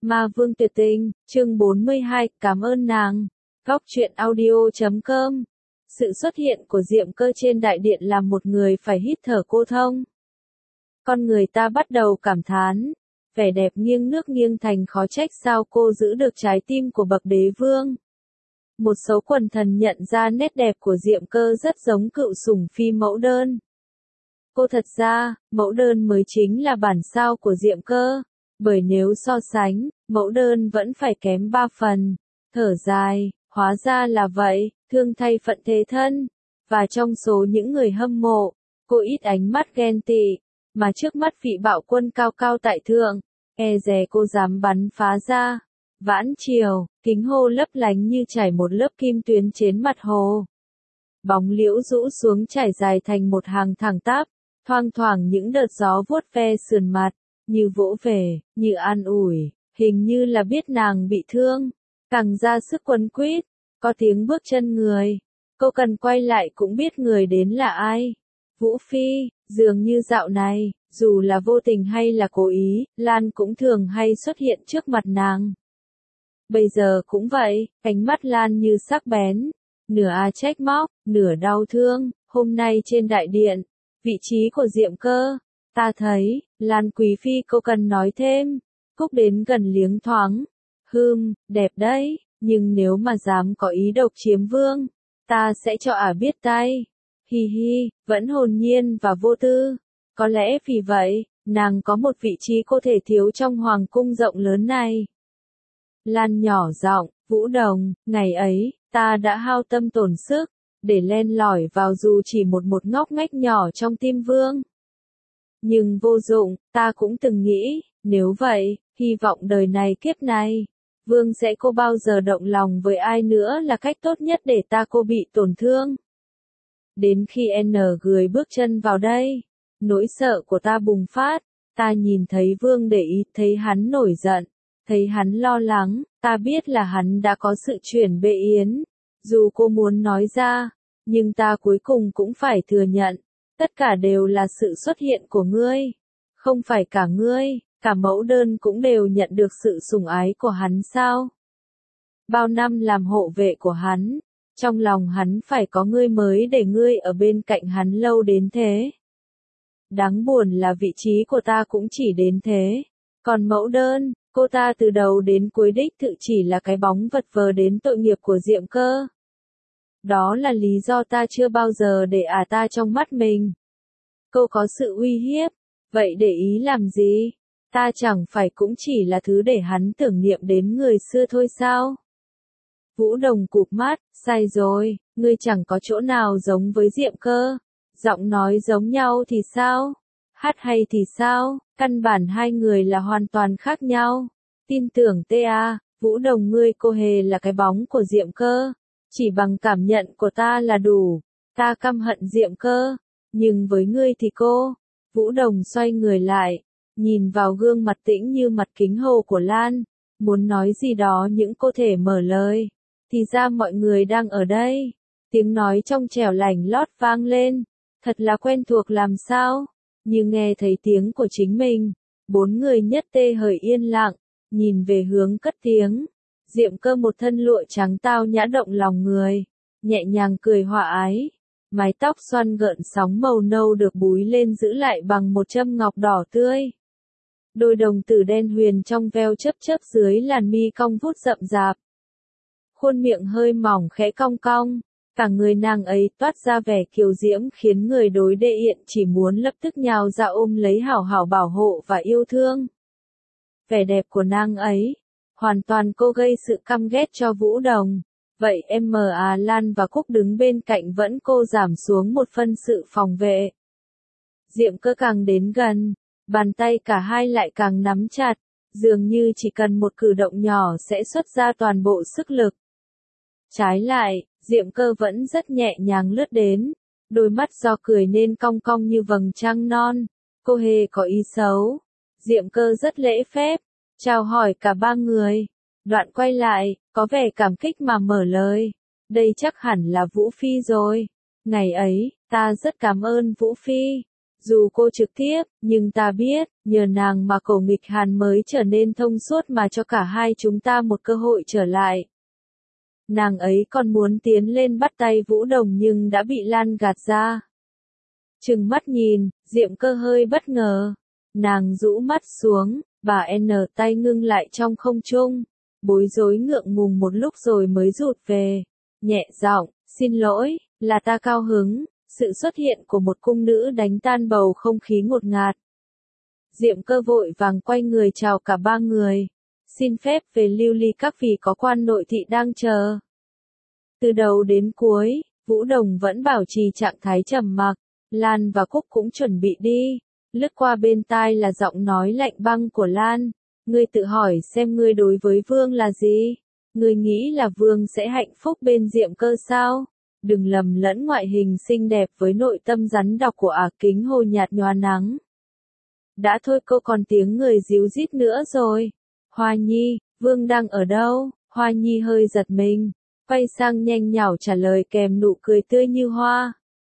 Ma Vương Tuyệt Tình, chương 42, cảm ơn nàng. Góc truyện audio.com. Sự xuất hiện của Diệm Cơ trên đại điện làm một người phải hít thở cô thông. Con người ta bắt đầu cảm thán, vẻ đẹp nghiêng nước nghiêng thành khó trách sao cô giữ được trái tim của bậc đế vương. Một số quần thần nhận ra nét đẹp của Diệm Cơ rất giống cựu sủng phi mẫu đơn. Cô thật ra, mẫu đơn mới chính là bản sao của Diệm Cơ. Bởi nếu so sánh, mẫu đơn vẫn phải kém 3 phần. Thở dài, hóa ra là vậy, thương thay phận thế thân. Và trong số những người hâm mộ, cô ít ánh mắt ghen tị, mà trước mắt vị bạo quân cao cao tại thượng, e dè cô dám bắn phá ra. Vãn chiều, kính hồ lấp lánh như trải một lớp kim tuyến trên mặt hồ. Bóng liễu rũ xuống trải dài thành một hàng thẳng tắp, thoang thoảng những đợt gió vuốt ve sườn mặt. Như vỗ về, như an ủi, hình như là biết nàng bị thương, càng ra sức quấn quýt, có tiếng bước chân người. Cô cần quay lại cũng biết người đến là ai. Vũ Phi, dường như dạo này, dù là vô tình hay là cố ý, Lan cũng thường hay xuất hiện trước mặt nàng. Bây giờ cũng vậy, ánh mắt Lan như sắc bén, nửa trách móc, nửa đau thương. Hôm nay trên đại điện, vị trí của Diệm Cơ, ta thấy, Lan Quý Phi cô cần nói thêm. Cúc đến gần liếng thoáng. Đẹp đấy, nhưng nếu mà dám có ý độc chiếm vương, ta sẽ cho biết tay. Hi hi, vẫn hồn nhiên và vô tư. Có lẽ vì vậy, nàng có một vị trí cô thể thiếu trong hoàng cung rộng lớn này. Lan nhỏ giọng, Vũ Đồng, ngày ấy, ta đã hao tâm tổn sức, để len lỏi vào dù chỉ một ngóc ngách nhỏ trong tim vương. Nhưng vô dụng, ta cũng từng nghĩ, nếu vậy, hy vọng đời này kiếp này, vương sẽ cô bao giờ động lòng với ai nữa là cách tốt nhất để ta cô bị tổn thương. Đến khi người bước chân vào đây, nỗi sợ của ta bùng phát, ta nhìn thấy vương để ý, thấy hắn nổi giận, thấy hắn lo lắng, ta biết là hắn đã có sự chuyển bệ yến. Dù cô muốn nói ra, nhưng ta cuối cùng cũng phải thừa nhận. Tất cả đều là sự xuất hiện của ngươi. Không phải cả ngươi, cả mẫu đơn cũng đều nhận được sự sủng ái của hắn sao? Bao năm làm hộ vệ của hắn, trong lòng hắn phải có ngươi mới để ngươi ở bên cạnh hắn lâu đến thế. Đáng buồn là vị trí của ta cũng chỉ đến thế. Còn mẫu đơn, cô ta từ đầu đến cuối đích thực chỉ là cái bóng vật vờ đến tội nghiệp của Diệm Cơ. Đó là lý do ta chưa bao giờ để ta trong mắt mình. Cô có sự uy hiếp, vậy để ý làm gì? Ta chẳng phải cũng chỉ là thứ để hắn tưởng niệm đến người xưa thôi sao? Vũ Đồng cụp mắt, sai rồi, ngươi chẳng có chỗ nào giống với Diệm Cơ. Giọng nói giống nhau thì sao? Hát hay thì sao? Căn bản hai người là hoàn toàn khác nhau. Tin tưởng Vũ Đồng ngươi cô hề là cái bóng của Diệm Cơ. Chỉ bằng cảm nhận của ta là đủ. Ta căm hận Diệm Cơ. Nhưng với ngươi thì cô. Vũ Đồng xoay người lại. Nhìn vào gương mặt tĩnh như mặt kính hồ của Lan. Muốn nói gì đó những cô thể mở lời. Thì ra mọi người đang ở đây. Tiếng nói trong trẻo lành lót vang lên. Thật là quen thuộc làm sao. Như nghe thấy tiếng của chính mình. Bốn người nhất tê hởi yên lặng. Nhìn về hướng cất tiếng. Diệm Cơ một thân lụa trắng tao nhã động lòng người, nhẹ nhàng cười hòa ái, mái tóc xoăn gợn sóng màu nâu được búi lên giữ lại bằng một châm ngọc đỏ tươi. Đôi đồng tử đen huyền trong veo chớp dưới làn mi cong vút rậm rạp. Khuôn miệng hơi mỏng khẽ cong cong, cả người nàng ấy toát ra vẻ kiều diễm khiến người đối đệ hiện chỉ muốn lập tức nhào ra ôm lấy hảo hảo bảo hộ và yêu thương. Vẻ đẹp của nàng ấy hoàn toàn cô gây sự căm ghét cho Vũ Đồng. Vậy Lan và Cúc đứng bên cạnh vẫn cô giảm xuống một phân sự phòng vệ. Diệm Cơ càng đến gần, bàn tay cả hai lại càng nắm chặt, dường như chỉ cần một cử động nhỏ sẽ xuất ra toàn bộ sức lực. Trái lại, Diệm Cơ vẫn rất nhẹ nhàng lướt đến, đôi mắt do cười nên cong cong như vầng trăng non. Cô hề có ý xấu. Diệm Cơ rất lễ phép. Chào hỏi cả ba người. Đoạn quay lại, có vẻ cảm kích mà mở lời. Đây chắc hẳn là Vũ Phi rồi. Ngày ấy, ta rất cảm ơn Vũ Phi. Dù cô trực tiếp, nhưng ta biết, nhờ nàng mà Cổ Nghịch Hàn mới trở nên thông suốt mà cho cả hai chúng ta một cơ hội trở lại. Nàng ấy còn muốn tiến lên bắt tay Vũ Đồng nhưng đã bị Lan gạt ra. Trừng mắt nhìn, Diệm Cơ hơi bất ngờ. Nàng rũ mắt xuống, bà N tay ngưng lại trong không trung, bối rối ngượng ngùng một lúc rồi mới rụt về. Nhẹ giọng, xin lỗi, là ta cao hứng. Sự xuất hiện của một cung nữ đánh tan bầu không khí ngột ngạt. Diệm Cơ vội vàng quay người chào cả ba người. Xin phép về lưu ly các vì có quan nội thị đang chờ. Từ đầu đến cuối, Vũ Đồng vẫn bảo trì trạng thái trầm mặc. Lan và Cúc cũng chuẩn bị đi. Lướt qua bên tai là giọng nói lạnh băng của Lan. Ngươi tự hỏi xem ngươi đối với Vương là gì? Ngươi nghĩ là Vương sẽ hạnh phúc bên Diệm Cơ sao? Đừng lầm lẫn ngoại hình xinh đẹp với nội tâm rắn độc của Kính Hồ nhạt nhòa nắng. Đã thôi cô còn tiếng người díu dít nữa rồi. Hoa Nhi, Vương đang ở đâu? Hoa Nhi hơi giật mình, quay sang nhanh nhảu trả lời kèm nụ cười tươi như hoa.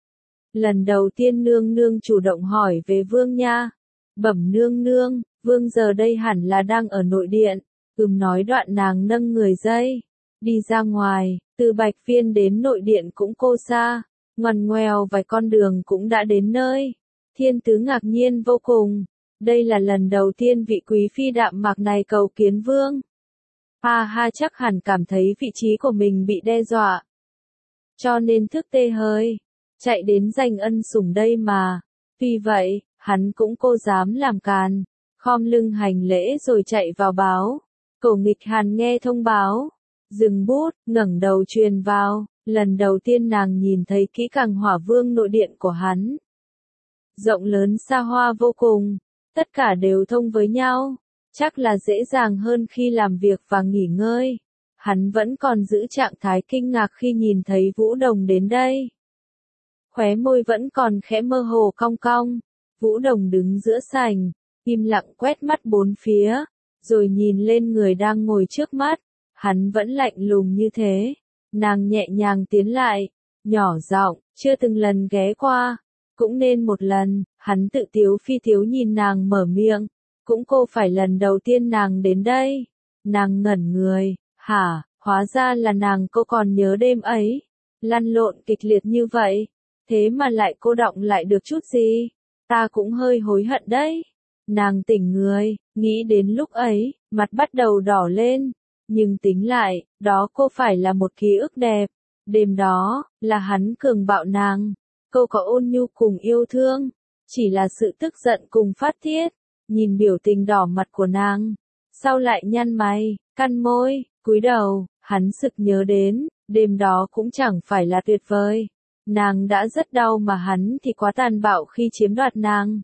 Lần đầu tiên nương nương chủ động hỏi về Vương nha. Bẩm nương nương, Vương giờ đây hẳn là đang ở nội điện. Nói đoạn nàng nâng người dây. Đi ra ngoài, từ Bạch Viên đến nội điện cũng cô xa. Ngoằn ngoèo vài con đường cũng đã đến nơi. Thiên tứ ngạc nhiên vô cùng. Đây là lần đầu tiên vị quý phi đạm mạc này cầu kiến Vương. Ha ha, chắc hẳn cảm thấy vị trí của mình bị đe dọa. Cho nên thức tê hơi. Chạy đến giành ân sủng đây mà. Vì vậy, hắn cũng cô dám làm càn. Khom lưng hành lễ rồi chạy vào báo. Cổ Nghịch Hàn nghe thông báo. Dừng bút, ngẩng đầu truyền vào. Lần đầu tiên nàng nhìn thấy kỹ càng hỏa vương nội điện của hắn. Rộng lớn xa hoa vô cùng. Tất cả đều thông với nhau. Chắc là dễ dàng hơn khi làm việc và nghỉ ngơi. Hắn vẫn còn giữ trạng thái kinh ngạc khi nhìn thấy Vũ Đồng đến đây. Khóe môi vẫn còn khẽ mơ hồ cong cong. Vũ Đồng đứng giữa sảnh, im lặng quét mắt bốn phía, rồi nhìn lên người đang ngồi trước mắt. Hắn vẫn lạnh lùng như thế. Nàng nhẹ nhàng tiến lại, nhỏ giọng, chưa từng lần ghé qua. Cũng nên một lần, hắn tự tiếu phi tiếu nhìn nàng mở miệng. Cũng cô phải lần đầu tiên nàng đến đây. Nàng ngẩn người, hả, hóa ra là nàng cô còn nhớ đêm ấy. Lăn lộn kịch liệt như vậy. Thế mà lại cô đọng lại được chút gì. Ta cũng hơi hối hận đấy. Nàng tỉnh người, nghĩ đến lúc ấy, mặt bắt đầu đỏ lên. Nhưng tính lại, đó cô phải là một ký ức đẹp. Đêm đó, là hắn cường bạo nàng. Cô có ôn nhu cùng yêu thương. Chỉ là sự tức giận cùng phát tiết. Nhìn biểu tình đỏ mặt của nàng. Sau lại nhăn mày, cắn môi, cúi đầu, hắn sực nhớ đến. Đêm đó cũng chẳng phải là tuyệt vời. Nàng đã rất đau mà hắn thì quá tàn bạo khi chiếm đoạt nàng.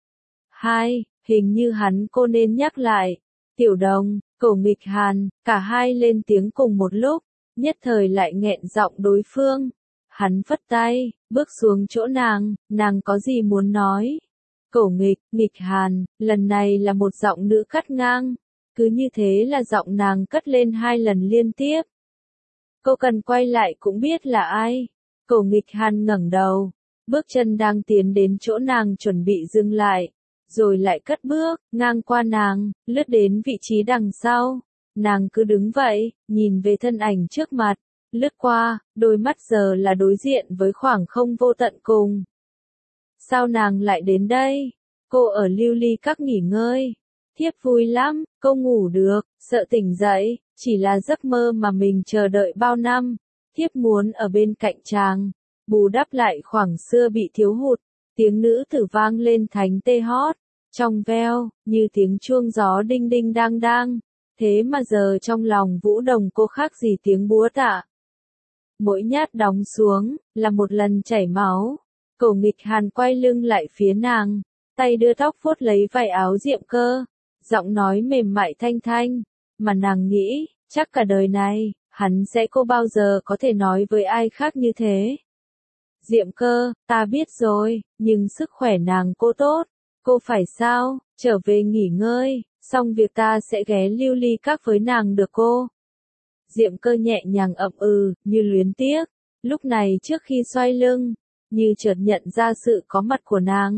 Hình như hắn cô nên nhắc lại. Tiểu Đồng, Cổ Nghịch Hàn, cả hai lên tiếng cùng một lúc, nhất thời lại nghẹn giọng đối phương. Hắn phất tay, bước xuống chỗ nàng có gì muốn nói. Cổ Nghịch Hàn, lần này là một giọng nữ cắt ngang. Cứ như thế là giọng nàng cất lên 2 lần liên tiếp. Cô cần quay lại cũng biết là ai. Cổ Nghịch Hàn ngẩng đầu, bước chân đang tiến đến chỗ nàng chuẩn bị dừng lại, rồi lại cất bước, ngang qua nàng, lướt đến vị trí đằng sau. Nàng cứ đứng vậy, nhìn về thân ảnh trước mặt, lướt qua, đôi mắt giờ là đối diện với khoảng không vô tận cùng. Sao nàng lại đến đây? Cô ở lưu ly các nghỉ ngơi. Thiếp vui lắm, cô ngủ được, sợ tỉnh dậy, chỉ là giấc mơ mà mình chờ đợi bao năm. Thiếp muốn ở bên cạnh chàng, bù đắp lại khoảng xưa bị thiếu hụt. Tiếng nữ tử vang lên thánh tê hót, trong veo, như tiếng chuông gió đinh đinh đang đang. Thế mà giờ trong lòng Vũ Đồng cô khác gì tiếng búa tạ. Mỗi nhát đóng xuống, là một lần chảy máu. Cổ Nghịch Hàn quay lưng lại phía nàng, tay đưa tóc vuốt lấy vải áo Diệm Cơ, giọng nói mềm mại thanh thanh, mà nàng nghĩ, chắc cả đời này, hắn sẽ cô bao giờ có thể nói với ai khác như thế. Diệm Cơ, ta biết rồi, nhưng sức khỏe nàng cô tốt, cô phải sao, trở về nghỉ ngơi, xong việc ta sẽ ghé lưu ly các với nàng được cô. Diệm Cơ nhẹ nhàng ậm như luyến tiếc, lúc này trước khi xoay lưng, như chợt nhận ra sự có mặt của nàng.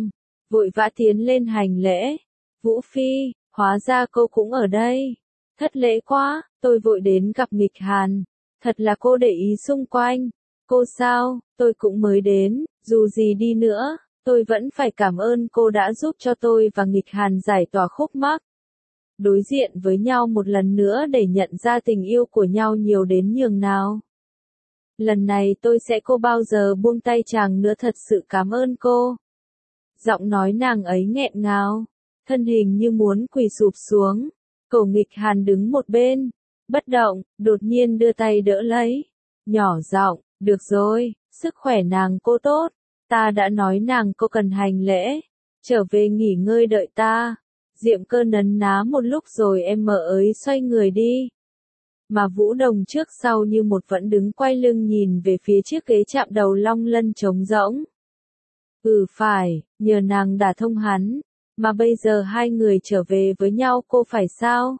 vội vã tiến lên hành lễ. Vũ Phi, hóa ra cô cũng ở đây. Thất lễ quá, tôi vội đến gặp Nghịch Hàn. Thật là cô để ý xung quanh. Cô sao, tôi cũng mới đến, dù gì đi nữa, tôi vẫn phải cảm ơn cô đã giúp cho tôi và Nghịch Hàn giải tỏa khúc mắc. Đối diện với nhau một lần nữa để nhận ra tình yêu của nhau nhiều đến nhường nào. Lần này tôi sẽ không bao giờ buông tay chàng nữa, thật sự cảm ơn cô. Giọng nói nàng ấy nghẹn ngào, thân hình như muốn quỳ sụp xuống. Cổ Nghịch Hàn đứng một bên, bất động, đột nhiên đưa tay đỡ lấy. Nhỏ giọng, được rồi, sức khỏe nàng cô tốt. Ta đã nói nàng cô cần hành lễ. Trở về nghỉ ngơi đợi ta. Diệm Cơ nấn ná một lúc rồi em mờ ấy xoay người đi. Mà Vũ Đồng trước sau như một vẫn đứng quay lưng nhìn về phía chiếc ghế chạm đầu long lân trống rỗng. Phải, nhờ nàng đả thông hắn, mà bây giờ hai người trở về với nhau cô phải sao?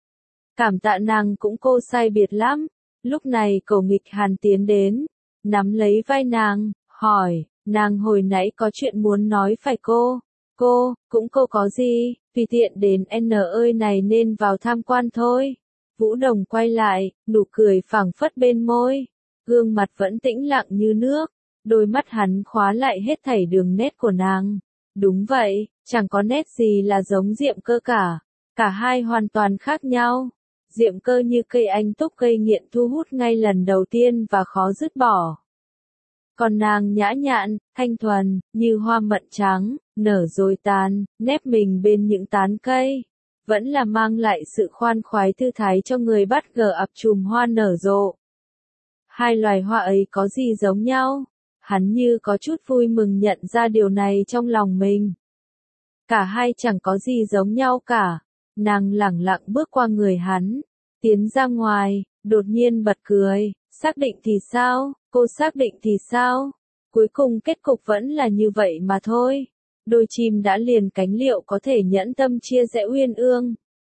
Cảm tạ nàng cũng cô sai biệt lắm. Lúc này Cổ Nghịch Hàn tiến đến, nắm lấy vai nàng, hỏi, nàng hồi nãy có chuyện muốn nói phải cô? Cô có gì, tùy tiện đến N ơi này nên vào tham quan thôi. Vũ Đồng quay lại, nụ cười phảng phất bên môi, gương mặt vẫn tĩnh lặng như nước, đôi mắt hắn khóa lại hết thảy đường nét của nàng. Đúng vậy, chẳng có nét gì là giống Diệm Cơ cả hai hoàn toàn khác nhau. Diệm Cơ như cây anh túc gây nghiện thu hút ngay lần đầu tiên và khó dứt bỏ. Còn nàng nhã nhặn, thanh thuần, như hoa mận trắng, nở rồi tàn, nép mình bên những tán cây. Vẫn là mang lại sự khoan khoái thư thái cho người bắt gờ ập chùm hoa nở rộ. Hai loài hoa ấy có gì giống nhau? Hắn như có chút vui mừng nhận ra điều này trong lòng mình. Cả hai chẳng có gì giống nhau cả. Nàng lẳng lặng bước qua người hắn, tiến ra ngoài, đột nhiên bật cười. Xác định thì sao? Cô xác định thì sao? Cuối cùng kết cục vẫn là như vậy mà thôi. Đôi chim đã liền cánh liệu có thể nhẫn tâm chia rẽ uyên ương.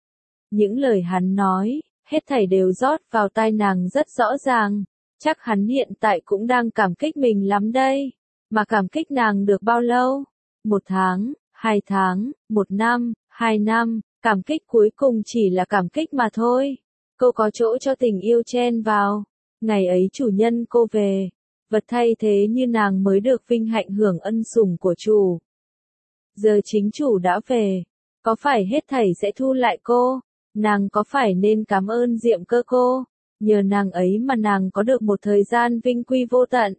Những lời hắn nói, hết thảy đều rót vào tai nàng rất rõ ràng. Chắc hắn hiện tại cũng đang cảm kích mình lắm đây. Mà cảm kích nàng được bao lâu? 1 tháng, 2 tháng, 1 năm, 2 năm, cảm kích cuối cùng chỉ là cảm kích mà thôi. Cô có chỗ cho tình yêu chen vào. Ngày ấy chủ nhân cô về, vật thay thế như nàng mới được vinh hạnh hưởng ân sủng của chủ. Giờ chính chủ đã về, có phải hết thảy sẽ thu lại cô? Nàng có phải nên cảm ơn Diệm Cơ cô? Nhờ nàng ấy mà nàng có được một thời gian vinh quy vô tận.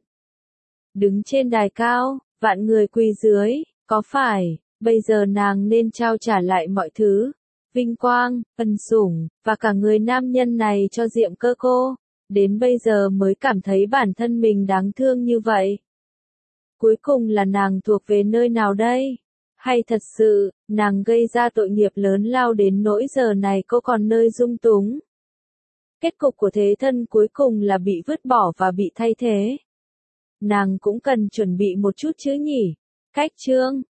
Đứng trên đài cao, vạn người quỳ dưới, có phải, bây giờ nàng nên trao trả lại mọi thứ, vinh quang, ân sủng, và cả người nam nhân này cho Diệm Cơ cô? Đến bây giờ mới cảm thấy bản thân mình đáng thương như vậy. Cuối cùng là nàng thuộc về nơi nào đây? Hay thật sự, nàng gây ra tội nghiệp lớn lao đến nỗi giờ này cô còn nơi dung túng? Kết cục của thế thân cuối cùng là bị vứt bỏ và bị thay thế. Nàng cũng cần chuẩn bị một chút chứ nhỉ? Cách chương